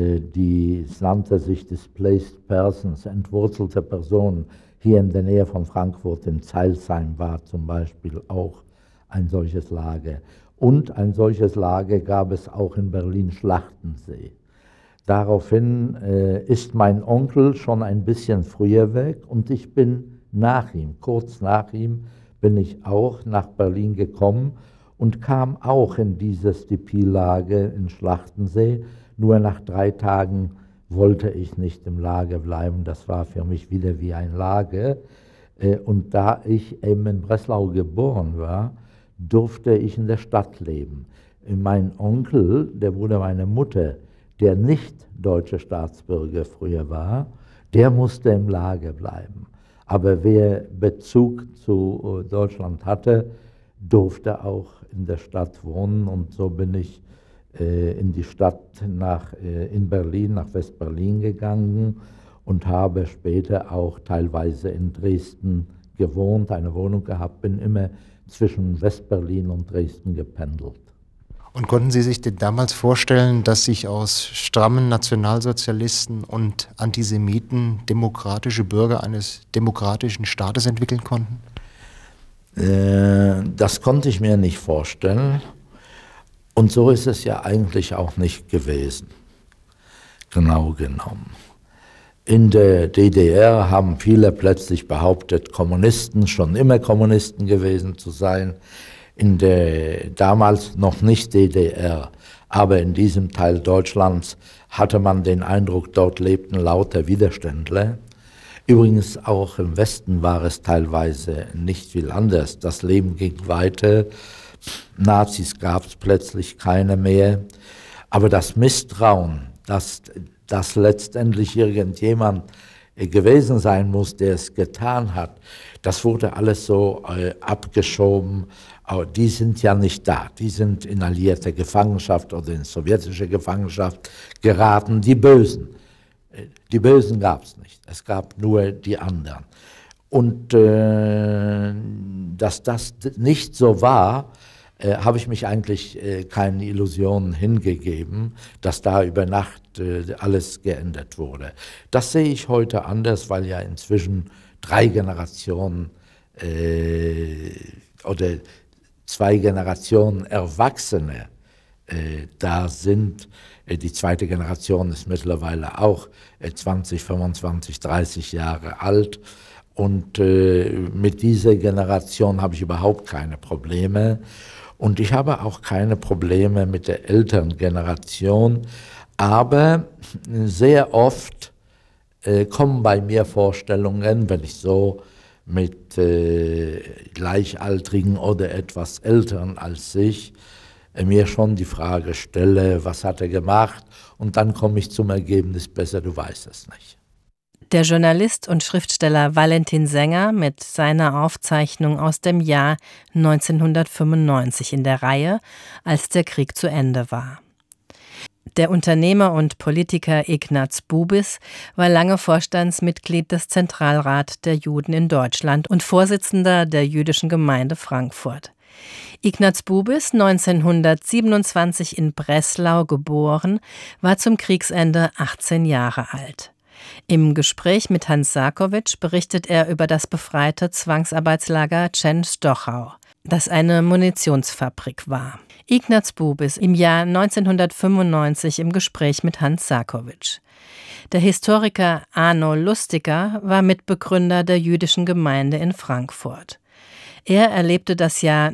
es nannte sich Displaced Persons, entwurzelte Personen. Hier in der Nähe von Frankfurt, in Zeilsheim war zum Beispiel auch ein solches Lager. Und ein solches Lager gab es auch in Berlin-Schlachtensee. Daraufhin ist mein Onkel schon ein bisschen früher weg und ich bin nach ihm, kurz nach ihm, bin ich auch nach Berlin gekommen und kam auch in dieses DP-Lager in Schlachtensee. Nur nach 3 Tagen wollte ich nicht im Lager bleiben, das war für mich wieder wie ein Lager. Und da ich eben in Breslau geboren war, durfte ich in der Stadt leben. Mein Onkel, der Bruder meiner Mutter, der nicht deutscher Staatsbürger früher war, der musste im Lager bleiben. Aber wer Bezug zu Deutschland hatte, durfte auch in der Stadt wohnen und so bin ich in die Stadt in Berlin, nach West-Berlin gegangen und habe später auch teilweise in Dresden gewohnt, eine Wohnung gehabt, bin immer zwischen West-Berlin und Dresden gependelt. Und konnten Sie sich denn damals vorstellen, dass sich aus strammen Nationalsozialisten und Antisemiten demokratische Bürger eines demokratischen Staates entwickeln konnten? Das konnte ich mir nicht vorstellen. Und so ist es ja eigentlich auch nicht gewesen, genau genommen. In der DDR haben viele plötzlich behauptet, Kommunisten, schon immer Kommunisten gewesen zu sein. In der damals noch nicht DDR, aber in diesem Teil Deutschlands hatte man den Eindruck, dort lebten lauter Widerständler. Übrigens auch im Westen war es teilweise nicht viel anders. Das Leben ging weiter. Nazis gab es plötzlich keine mehr. Aber das Misstrauen, dass letztendlich irgendjemand gewesen sein muss, der es getan hat, das wurde alles so abgeschoben. Aber die sind ja nicht da. Die sind in alliierte Gefangenschaft oder in sowjetische Gefangenschaft geraten. Die Bösen. Die Bösen gab es nicht. Es gab nur die anderen. Und dass das nicht so war, habe ich mich eigentlich keinen Illusionen hingegeben, dass da über Nacht alles geändert wurde. Das sehe ich heute anders, weil ja inzwischen 3 Generationen oder 2 Generationen Erwachsene da sind. Die zweite Generation ist mittlerweile auch 20, 25, 30 Jahre alt. Und mit dieser Generation habe ich überhaupt keine Probleme. Und ich habe auch keine Probleme mit der älteren Generation. Aber sehr oft kommen bei mir Vorstellungen, wenn ich so mit Gleichaltrigen oder etwas Älteren als ich mir schon die Frage stelle, was hat er gemacht? Und dann komme ich zum Ergebnis, besser du weißt es nicht. Der Journalist und Schriftsteller Valentin Sänger mit seiner Aufzeichnung aus dem Jahr 1995 in der Reihe, als der Krieg zu Ende war. Der Unternehmer und Politiker Ignaz Bubis war lange Vorstandsmitglied des Zentralrats der Juden in Deutschland und Vorsitzender der jüdischen Gemeinde Frankfurt. Ignaz Bubis, 1927 in Breslau geboren, war zum Kriegsende 18 Jahre alt. Im Gespräch mit Hans Sarkowitsch berichtet er über das befreite Zwangsarbeitslager Częstochow, das eine Munitionsfabrik war. Ignaz Bubis im Jahr 1995 im Gespräch mit Hans Sarkowitsch. Der Historiker Arno Lustiger war Mitbegründer der jüdischen Gemeinde in Frankfurt. Er erlebte das Jahr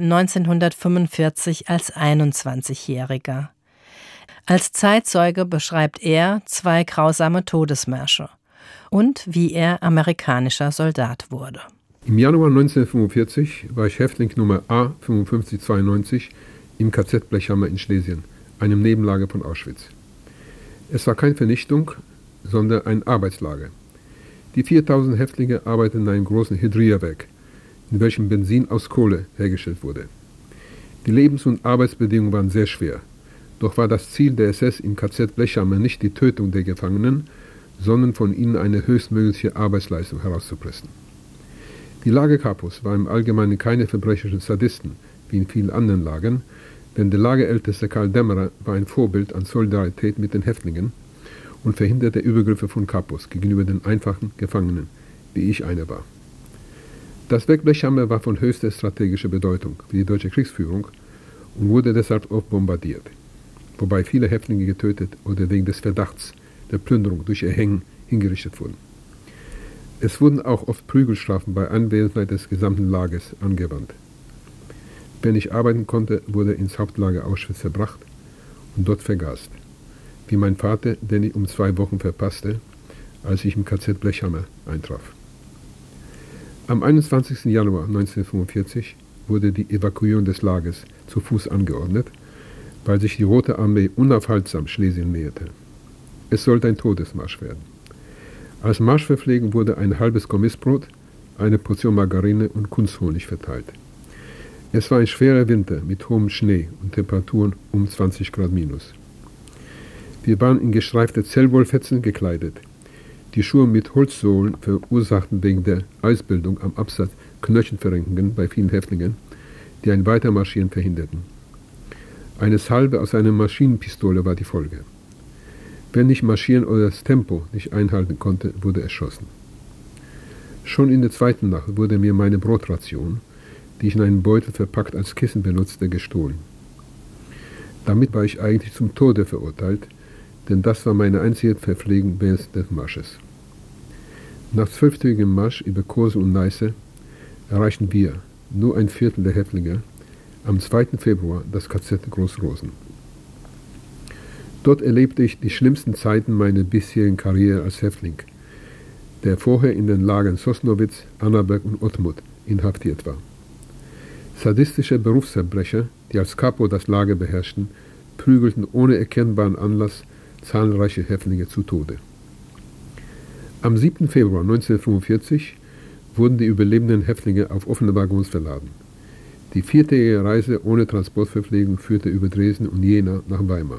1945 als 21-Jähriger. Als Zeitzeuge beschreibt er 2 grausame Todesmärsche und wie er amerikanischer Soldat wurde. Im Januar 1945 war ich Häftling Nummer A5592 im KZ Blechhammer in Schlesien, einem Nebenlager von Auschwitz. Es war keine Vernichtung, sondern ein Arbeitslager. Die 4000 Häftlinge arbeiteten in einem großen Hydrierwerk, in welchem Benzin aus Kohle hergestellt wurde. Die Lebens- und Arbeitsbedingungen waren sehr schwer. Doch war das Ziel der SS im KZ Blechhammer nicht die Tötung der Gefangenen, sondern von ihnen eine höchstmögliche Arbeitsleistung herauszupressen. Die Lagerkapos waren im Allgemeinen keine verbrecherischen Sadisten, wie in vielen anderen Lagern, denn der Lagerälteste Karl Dämmerer war ein Vorbild an Solidarität mit den Häftlingen und verhinderte Übergriffe von Kapos gegenüber den einfachen Gefangenen, wie ich einer war. Das Werk Blechhammer war von höchster strategischer Bedeutung für die deutsche Kriegsführung und wurde deshalb oft bombardiert, wobei viele Häftlinge getötet oder wegen des Verdachts der Plünderung durch Erhängen hingerichtet wurden. Es wurden auch oft Prügelstrafen bei Anwesenheit des gesamten Lagers angewandt. Wer nicht arbeiten konnte, wurde ins Hauptlager Auschwitz verbracht und dort vergast, wie mein Vater, den ich um 2 Wochen verpasste, als ich im KZ Blechhammer eintraf. Am 21. Januar 1945 wurde die Evakuierung des Lagers zu Fuß angeordnet, weil sich die Rote Armee unaufhaltsam Schlesien näherte. Es sollte ein Todesmarsch werden. Als Marschverpflegung wurde ein halbes Kommissbrot, eine Portion Margarine und Kunsthonig verteilt. Es war ein schwerer Winter mit hohem Schnee und Temperaturen um 20 Grad minus. Wir waren in gestreifte Zellwollfetzen gekleidet. Die Schuhe mit Holzsohlen verursachten wegen der Eisbildung am Absatz Knöchelverrenkungen bei vielen Häftlingen, die ein Weitermarschieren verhinderten. Eine Salve aus einer Maschinenpistole war die Folge. Wer nicht marschieren oder das Tempo nicht einhalten konnte, wurde erschossen. Schon in der 2. Nacht wurde mir meine Brotration, die ich in einen Beutel verpackt als Kissen benutzte, gestohlen. Damit war ich eigentlich zum Tode verurteilt, denn das war meine einzige Verpflegung während des Marsches. Nach 12-tägigem Marsch über Kosel und Neiße erreichten wir, nur ein Viertel der Häftlinge, am 2. Februar das KZ Großrosen. Dort erlebte ich die schlimmsten Zeiten meiner bisherigen Karriere als Häftling, der vorher in den Lagern Sosnowitz, Annaberg und Ottmut inhaftiert war. Sadistische Berufsverbrecher, die als Kapo das Lager beherrschten, prügelten ohne erkennbaren Anlass zahlreiche Häftlinge zu Tode. Am 7. Februar 1945 wurden die überlebenden Häftlinge auf offene Waggons verladen. Die 4-tägige Reise ohne Transportverpflegung führte über Dresden und Jena nach Weimar.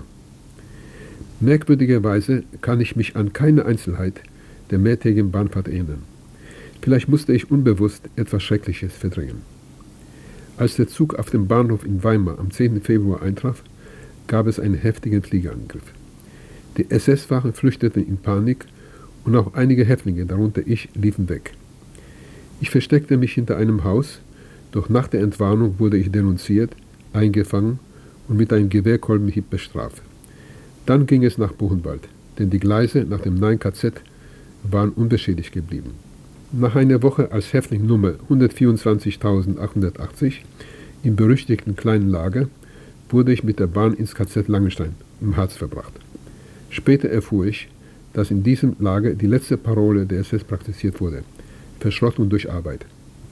Merkwürdigerweise kann ich mich an keine Einzelheit der mehrtägigen Bahnfahrt erinnern. Vielleicht musste ich unbewusst etwas Schreckliches verdrängen. Als der Zug auf dem Bahnhof in Weimar am 10. Februar eintraf, gab es einen heftigen Fliegerangriff. Die SS-Wachen flüchteten in Panik und auch einige Häftlinge, darunter ich, liefen weg. Ich versteckte mich hinter einem Haus, doch nach der Entwarnung wurde ich denunziert, eingefangen und mit einem Gewehrkolbenhieb bestraft. Dann ging es nach Buchenwald, denn die Gleise nach dem neuen KZ waren unbeschädigt geblieben. Nach einer Woche als Häftling Nummer 124.880 im berüchtigten kleinen Lager wurde ich mit der Bahn ins KZ Langenstein im Harz verbracht. Später erfuhr ich, dass in diesem Lager die letzte Parole der SS praktiziert wurde: Verschrottung durch Arbeit.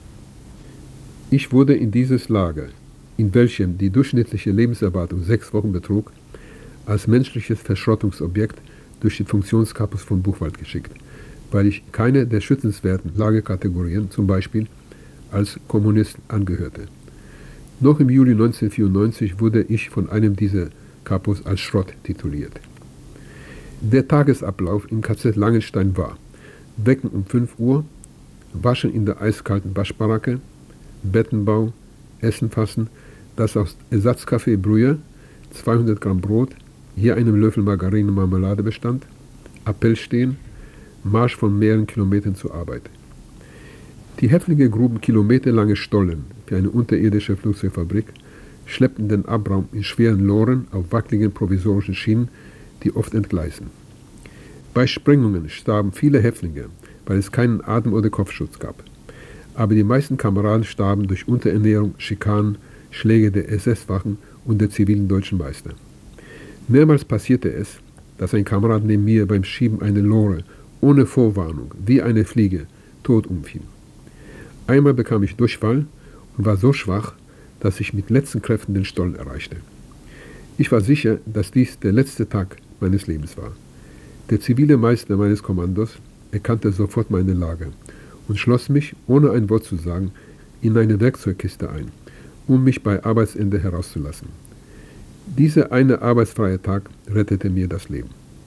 Ich wurde in dieses Lager, in welchem die durchschnittliche Lebenserwartung 6 Wochen betrug, als menschliches Verschrottungsobjekt durch die Funktionskapos von Buchwald geschickt, weil ich keine der schützenswerten Lagerkategorien, zum Beispiel als Kommunist, angehörte. Noch im Juli 1994 wurde ich von einem dieser Kapos als Schrott tituliert. Der Tagesablauf im KZ Langenstein war: Wecken um 5 Uhr, waschen in der eiskalten Waschbaracke, Bettenbau, Essen fassen, das aus Ersatzkaffee Brühe, 200 Gramm Brot, je einem Löffel Margarine Marmelade bestand, Appell stehen, Marsch von mehreren Kilometern zur Arbeit. Die Häftlinge gruben kilometerlange Stollen für eine unterirdische Flugzeugfabrik, schleppten den Abraum in schweren Loren auf wackeligen provisorischen Schienen, die oft entgleisen. Bei Sprengungen starben viele Häftlinge, weil es keinen Atem- oder Kopfschutz gab. Aber die meisten Kameraden starben durch Unterernährung, Schikanen, Schläge der SS-Wachen und der zivilen deutschen Meister. Mehrmals passierte es, dass ein Kamerad neben mir beim Schieben einer Lore ohne Vorwarnung, wie eine Fliege, tot umfiel. Einmal bekam ich Durchfall und war so schwach, dass ich mit letzten Kräften den Stollen erreichte. Ich war sicher, dass dies der letzte Tag meines Lebens war. Der zivile Meister meines Kommandos erkannte sofort meine Lage und schloss mich, ohne ein Wort zu sagen, in eine Werkzeugkiste ein, um mich bei Arbeitsende herauszulassen. Dieser eine arbeitsfreie Tag rettete mir das Leben.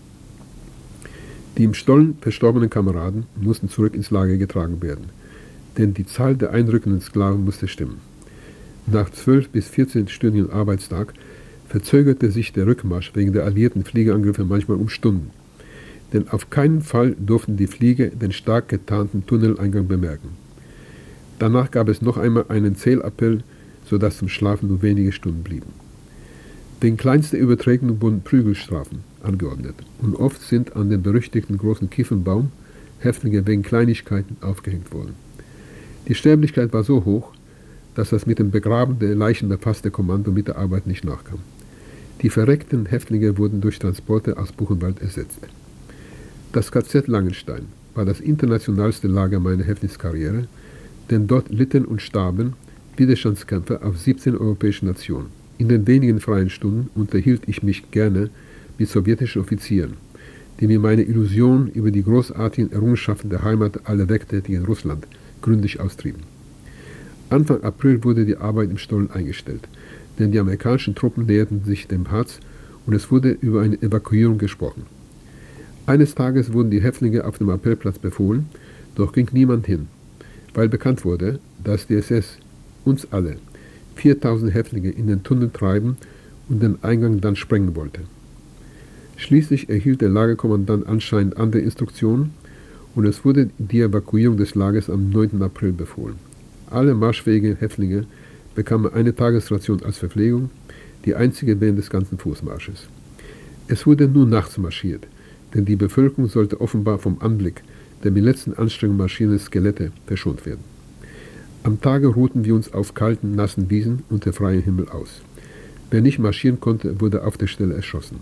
Die im Stollen verstorbenen Kameraden mussten zurück ins Lager getragen werden, denn die Zahl der einrückenden Sklaven musste stimmen. Nach 12- bis 14-stündigen Arbeitstag verzögerte sich der Rückmarsch wegen der alliierten Fliegerangriffe manchmal um Stunden. Denn auf keinen Fall durften die Flieger den stark getarnten Tunneleingang bemerken. Danach gab es noch einmal einen Zählappell, sodass zum Schlafen nur wenige Stunden blieben. Wegen kleinster Übertretung wurden Prügelstrafen angeordnet und oft sind an den berüchtigten großen Kiefernbaum Häftlinge wegen Kleinigkeiten aufgehängt worden. Die Sterblichkeit war so hoch, dass das mit dem Begraben der Leichen befasste Kommando mit der Arbeit nicht nachkam. Die verreckten Häftlinge wurden durch Transporte aus Buchenwald ersetzt. Das KZ Langenstein war das internationalste Lager meiner Häftlingskarriere, denn dort litten und starben Widerstandskämpfer aus 17 europäischen Nationen. In den wenigen freien Stunden unterhielt ich mich gerne mit sowjetischen Offizieren, die mir meine Illusion über die großartigen Errungenschaften der Heimat aller Werktätigen in Russland gründlich austrieben. Anfang April wurde die Arbeit im Stollen eingestellt, denn die amerikanischen Truppen näherten sich dem Harz und es wurde über eine Evakuierung gesprochen. Eines Tages wurden die Häftlinge auf dem Appellplatz befohlen, doch ging niemand hin, weil bekannt wurde, dass die SS uns alle, 4000 Häftlinge, in den Tunnel treiben und den Eingang dann sprengen wollte. Schließlich erhielt der Lagerkommandant anscheinend andere Instruktionen und es wurde die Evakuierung des Lagers am 9. April befohlen. Alle marschfähigen Häftlinge bekamen eine Tagesration als Verpflegung, die einzige während des ganzen Fußmarsches. Es wurde nur nachts marschiert, denn die Bevölkerung sollte offenbar vom Anblick der mit letzten Anstrengungen marschierenden Skelette verschont werden. Am Tage ruhten wir uns auf kalten, nassen Wiesen unter freiem Himmel aus. Wer nicht marschieren konnte, wurde auf der Stelle erschossen.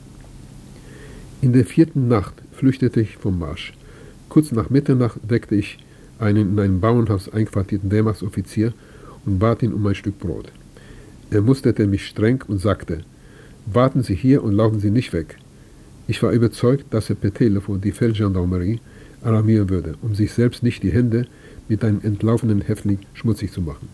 In der 4. Nacht flüchtete ich vom Marsch. Kurz nach Mitternacht weckte ich einen in einem Bauernhaus einquartierten Wehrmachtsoffizier und bat ihn um ein Stück Brot. Er musterte mich streng und sagte: „Warten Sie hier und laufen Sie nicht weg." Ich war überzeugt, dass er per Telefon die Feldgendarmerie alarmieren würde, um sich selbst nicht die Hände mit einem entlaufenen Häftling schmutzig zu machen.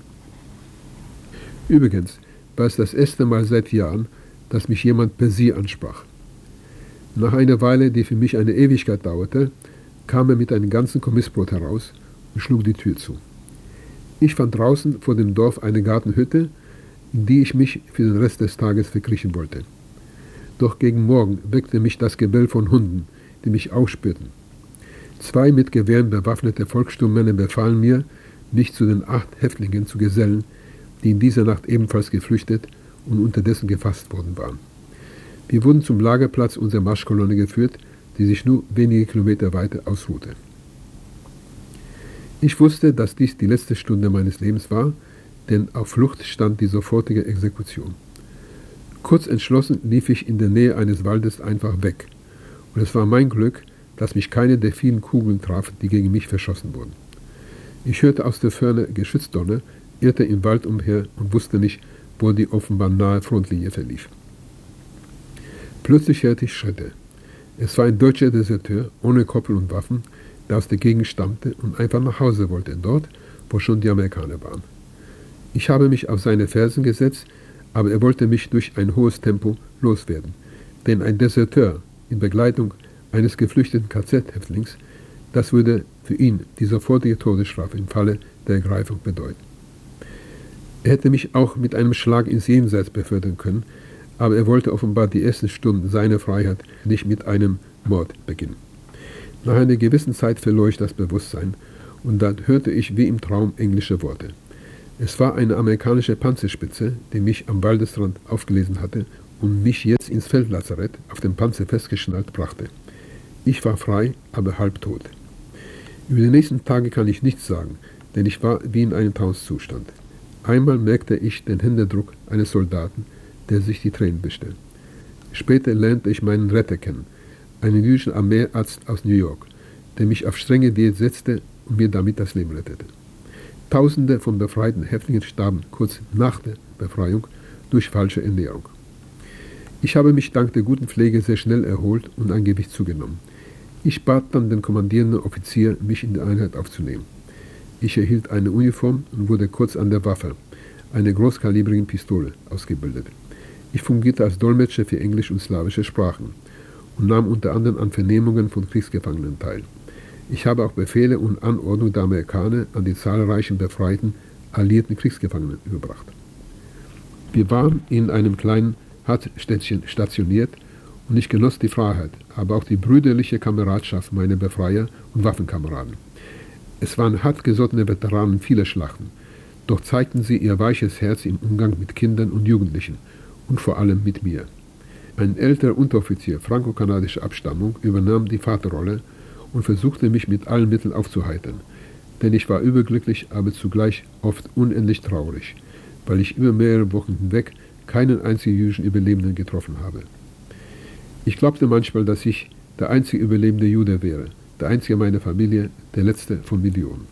Übrigens war es das erste Mal seit Jahren, dass mich jemand per Sie ansprach. Nach einer Weile, die für mich eine Ewigkeit dauerte, kam er mit einem ganzen Kommissbrot heraus und schlug die Tür zu. Ich fand draußen vor dem Dorf eine Gartenhütte, in die ich mich für den Rest des Tages verkriechen wollte. Doch gegen Morgen weckte mich das Gebell von Hunden, die mich aufspürten. 2 mit Gewehren bewaffnete Volkssturmmänner befahlen mir, mich zu den 8 Häftlingen zu gesellen, die in dieser Nacht ebenfalls geflüchtet und unterdessen gefasst worden waren. Wir wurden zum Lagerplatz unserer Marschkolonne geführt, die sich nur wenige Kilometer weiter ausruhte. Ich wusste, dass dies die letzte Stunde meines Lebens war, denn auf Flucht stand die sofortige Exekution. Kurz entschlossen lief ich in der Nähe eines Waldes einfach weg. Und es war mein Glück, dass mich keine der vielen Kugeln traf, die gegen mich verschossen wurden. Ich hörte aus der Ferne Geschützdonner, irrte im Wald umher und wusste nicht, wo die offenbar nahe Frontlinie verlief. Plötzlich hörte ich Schritte. Es war ein deutscher Deserteur, ohne Koppel und Waffen, der aus der Gegend stammte und einfach nach Hause wollte, dort, wo schon die Amerikaner waren. Ich habe mich auf seine Fersen gesetzt, aber er wollte mich durch ein hohes Tempo loswerden. Denn ein Deserteur in Begleitung eines geflüchteten KZ-Häftlings, das würde für ihn die sofortige Todesstrafe im Falle der Ergreifung bedeuten. Er hätte mich auch mit einem Schlag ins Jenseits befördern können, aber er wollte offenbar die ersten Stunden seiner Freiheit nicht mit einem Mord beginnen. Nach einer gewissen Zeit verlor ich das Bewusstsein und dann hörte ich wie im Traum englische Worte. Es war eine amerikanische Panzerspitze, die mich am Waldesrand aufgelesen hatte und mich jetzt ins Feldlazarett auf dem Panzer festgeschnallt brachte. Ich war frei, aber halbtot. Über die nächsten Tage kann ich nichts sagen, denn ich war wie in einem Trancezustand. Einmal merkte ich den Händedruck eines Soldaten, der sich die Tränen wischte. Später lernte ich meinen Retter kennen, einen jüdischen Armeearzt aus New York, der mich auf strenge Diät setzte und mir damit das Leben rettete. Tausende von befreiten Häftlingen starben kurz nach der Befreiung durch falsche Ernährung. Ich habe mich dank der guten Pflege sehr schnell erholt und an Gewicht zugenommen. Ich bat dann den kommandierenden Offizier, mich in die Einheit aufzunehmen. Ich erhielt eine Uniform und wurde kurz an der Waffe, einer großkalibrigen Pistole, ausgebildet. Ich fungierte als Dolmetscher für Englisch und slawische Sprachen und nahm unter anderem an Vernehmungen von Kriegsgefangenen teil. Ich habe auch Befehle und Anordnungen der Amerikaner an die zahlreichen befreiten, alliierten Kriegsgefangenen überbracht. Wir waren in einem kleinen Hardstädtchen stationiert und ich genoss die Freiheit, aber auch die brüderliche Kameradschaft meiner Befreier und Waffenkameraden. Es waren hartgesottene Veteranen vieler Schlachten, doch zeigten sie ihr weiches Herz im Umgang mit Kindern und Jugendlichen und vor allem mit mir. Ein älterer Unteroffizier franko-kanadischer Abstammung übernahm die Vaterrolle und versuchte mich mit allen Mitteln aufzuheitern, denn ich war überglücklich, aber zugleich oft unendlich traurig, weil ich über mehrere Wochen hinweg keinen einzigen jüdischen Überlebenden getroffen habe. Ich glaubte manchmal, dass ich der einzige überlebende Jude wäre, der einzige meiner Familie, der letzte von Millionen.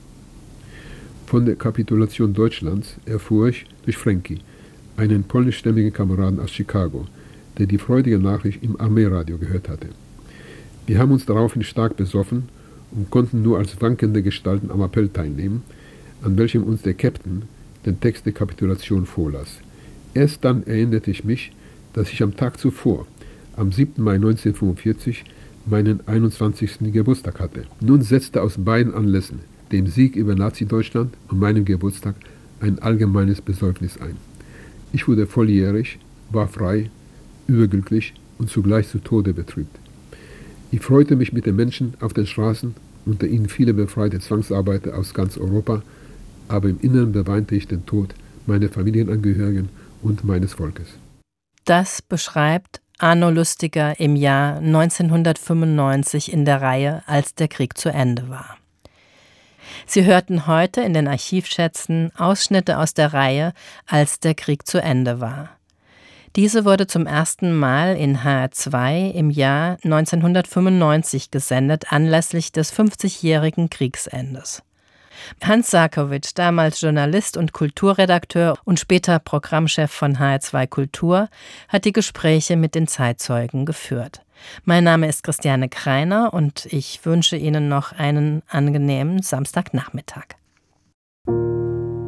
Von der Kapitulation Deutschlands erfuhr ich durch Frankie, einen polnischstämmigen Kameraden aus Chicago, der die freudige Nachricht im Armeeradio gehört hatte. Wir haben uns daraufhin stark besoffen und konnten nur als wankende Gestalten am Appell teilnehmen, an welchem uns der Captain den Text der Kapitulation vorlas. Erst dann erinnerte ich mich, dass ich am Tag zuvor, am 7. Mai 1945, meinen 21. Geburtstag hatte. Nun setzte aus beiden Anlässen, dem Sieg über Nazi-Deutschland und meinem Geburtstag, ein allgemeines Besäufnis ein. Ich wurde volljährig, war frei, überglücklich und zugleich zu Tode betrübt. Ich freute mich mit den Menschen auf den Straßen, unter ihnen viele befreite Zwangsarbeiter aus ganz Europa, aber im Inneren beweinte ich den Tod meiner Familienangehörigen und meines Volkes. Das beschreibt Arno Lustiger im Jahr 1995 in der Reihe Als der Krieg zu Ende war. Sie hörten heute in den Archivschätzen Ausschnitte aus der Reihe Als der Krieg zu Ende war. Diese wurde zum ersten Mal in HR2 im Jahr 1995 gesendet, anlässlich des 50-jährigen Kriegsendes. Hans Sarkowitsch, damals Journalist und Kulturredakteur und später Programmchef von HR2 Kultur, hat die Gespräche mit den Zeitzeugen geführt. Mein Name ist Christiane Kreiner und ich wünsche Ihnen noch einen angenehmen Samstagnachmittag.